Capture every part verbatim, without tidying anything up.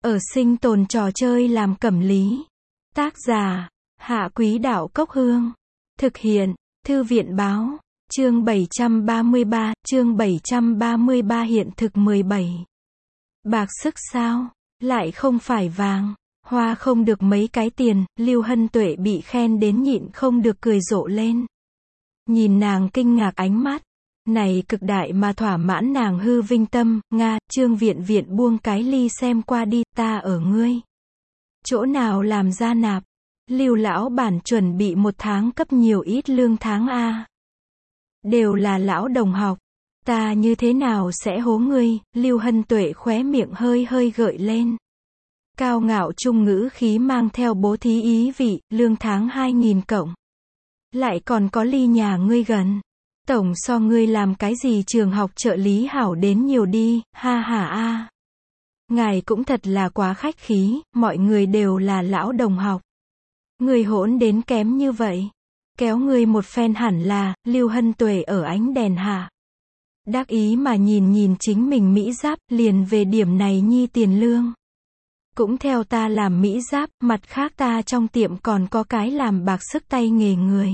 Ở sinh tồn trò chơi làm cẩm lý. Tác giả, Hạ Quý Đạo Cốc Hương. Thực hiện, Thư viện Báo. Chương bảy trăm ba mươi ba, chương bảy trăm ba mươi ba hiện thực mười bảy. Bạc sức sao? Lại không phải vàng. Hoa không được mấy cái tiền, Lưu Hân Tuệ bị khen đến nhịn không được cười rộ lên. Nhìn nàng kinh ngạc ánh mắt. Này cực đại mà thỏa mãn nàng hư vinh tâm, Nga, Trương Viện Viện buông cái ly xem qua đi, ta ở ngươi. Chỗ nào làm ra nạp? Lưu lão bản chuẩn bị một tháng cấp nhiều ít lương tháng a. Đều là lão đồng học. Ta như thế nào sẽ hố ngươi? Lưu Hân Tuệ khóe miệng hơi hơi gợi lên. Cao ngạo trung ngữ khí mang theo bố thí ý vị, lương tháng hai nghìn cộng. Lại còn có ly nhà ngươi gần. Tổng so ngươi làm cái gì trường học trợ lý hảo đến nhiều đi, ha ha a. Ngài cũng thật là quá khách khí, mọi người đều là lão đồng học. Ngươi hỗn đến kém như vậy. Kéo ngươi một phen hẳn là, Lưu Hân Tuệ ở ánh đèn hạ. Đắc ý mà nhìn nhìn chính mình Mỹ Giáp, liền về điểm này nhi tiền lương. Cũng theo ta làm Mỹ Giáp, mặt khác ta trong tiệm còn có cái làm bạc sức tay nghề người.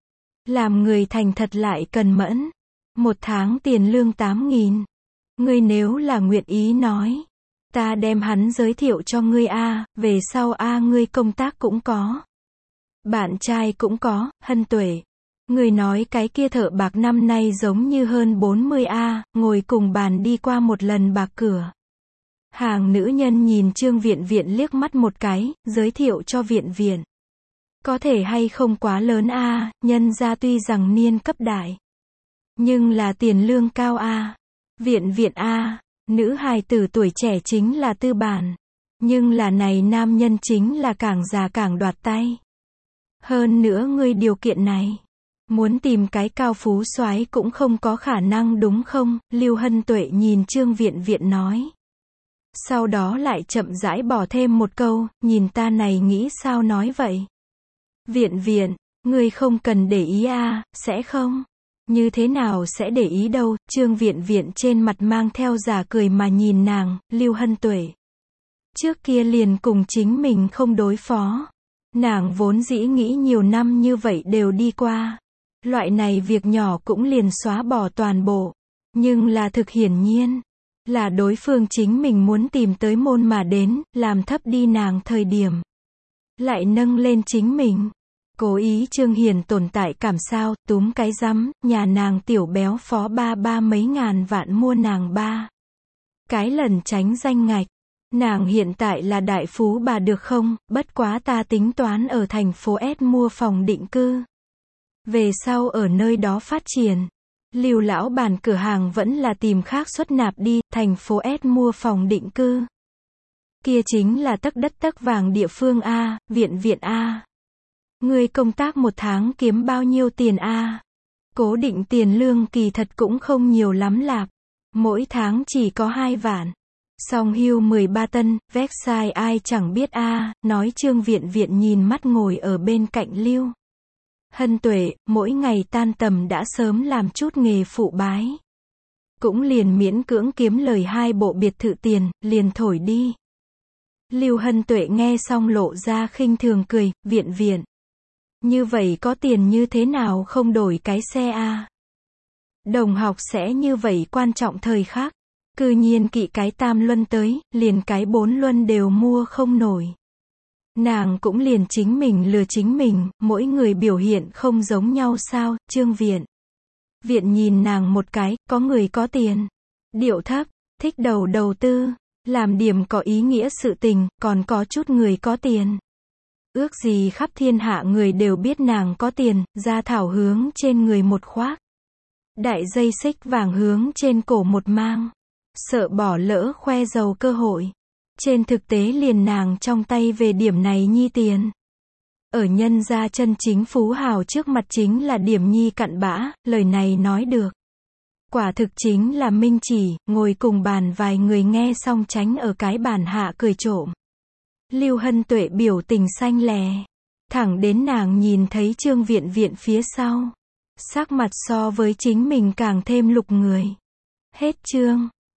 Làm người thành thật lại cần mẫn. Một tháng tiền lương tám nghìn. Ngươi nếu là nguyện ý nói. Ta đem hắn giới thiệu cho ngươi a, về sau a ngươi công tác cũng có. Bạn trai cũng có, Hân Tuệ. Ngươi nói cái kia thợ bạc năm nay giống như hơn bốn mươi a, ngồi cùng bàn đi qua một lần bạc cửa. Hàng nữ nhân nhìn Trương Viện Viện liếc mắt một cái, giới thiệu cho Viện Viện. Có thể hay không quá lớn a, nhân ra tuy rằng niên cấp đại. Nhưng là tiền lương cao a. Viện Viện a, nữ hài tử tuổi trẻ chính là tư bản. Nhưng là này nam nhân chính là càng già càng đoạt tay. Hơn nữa ngươi điều kiện này. Muốn tìm cái cao phú soái cũng không có khả năng đúng không? Lưu Hân Tuệ nhìn Trương Viện Viện nói. Sau đó lại chậm rãi bỏ thêm một câu, nhìn ta này nghĩ sao nói vậy? Viện Viện, ngươi không cần để ý a, sẽ không? Như thế nào sẽ để ý đâu? Trương Viện Viện trên mặt mang theo giả cười mà nhìn nàng, Lưu Hân Tuệ. Trước kia liền cùng chính mình không đối phó. Nàng vốn dĩ nghĩ nhiều năm như vậy đều đi qua. Loại này việc nhỏ cũng liền xóa bỏ toàn bộ. Nhưng là thực hiển nhiên. Là đối phương chính mình muốn tìm tới môn mà đến, làm thấp đi nàng thời điểm. Lại nâng lên chính mình. Cố ý Trương Hiền tồn tại cảm sao, túm cái rắm, nhà nàng tiểu béo phó ba ba mấy ngàn vạn mua nàng ba. Cái lần tránh danh ngạch. Nàng hiện tại là đại phú bà được không, bất quá ta tính toán ở thành phố S mua phòng định cư. Về sau ở nơi đó phát triển. Lưu lão bản cửa hàng vẫn là tìm khác xuất nạp đi, thành phố S mua phòng định cư. Kia chính là tấc đất tấc vàng địa phương A, Viện Viện A. Ngươi công tác một tháng kiếm bao nhiêu tiền A? Cố định tiền lương kỳ thật cũng không nhiều lắm lạp. Mỗi tháng chỉ có hai vạn. Song hưu mười ba tân, website ai chẳng biết A, nói Trương Viện Viện nhìn mắt ngồi ở bên cạnh Lưu Hân Tuệ, mỗi ngày tan tầm đã sớm làm chút nghề phụ bái. Cũng liền miễn cưỡng kiếm lời hai bộ biệt thự tiền, liền thổi đi. Lưu Hân Tuệ nghe xong lộ ra khinh thường cười, Viện Viện. Như vậy có tiền như thế nào không đổi cái xe a? Đồng học sẽ như vậy quan trọng thời khắc. Cư nhiên kỵ cái tam luân tới, liền cái bốn luân đều mua không nổi. Nàng cũng liền chính mình lừa chính mình, mỗi người biểu hiện không giống nhau sao, Trương Viện. Viện nhìn nàng một cái, có người có tiền. Điệu thấp, thích đầu đầu tư, làm điểm có ý nghĩa sự tình, còn có chút người có tiền. Ước gì khắp thiên hạ người đều biết nàng có tiền, ra thảo hướng trên người một khoác. Đại dây xích vàng hướng trên cổ một mang. Sợ bỏ lỡ khoe giàu cơ hội. Trên thực tế liền nàng trong tay về điểm này nhi tiền. Ở nhân gia chân chính phú hào trước mặt chính là điểm nhi cặn bã, lời này nói được. Quả thực chính là minh chỉ, ngồi cùng bàn vài người nghe xong tránh ở cái bàn hạ cười trộm. Lưu Hân Tuệ biểu tình xanh lè. Thẳng đến nàng nhìn thấy Trương Viện Viện phía sau. Sắc mặt so với chính mình càng thêm lục người. Hết chương.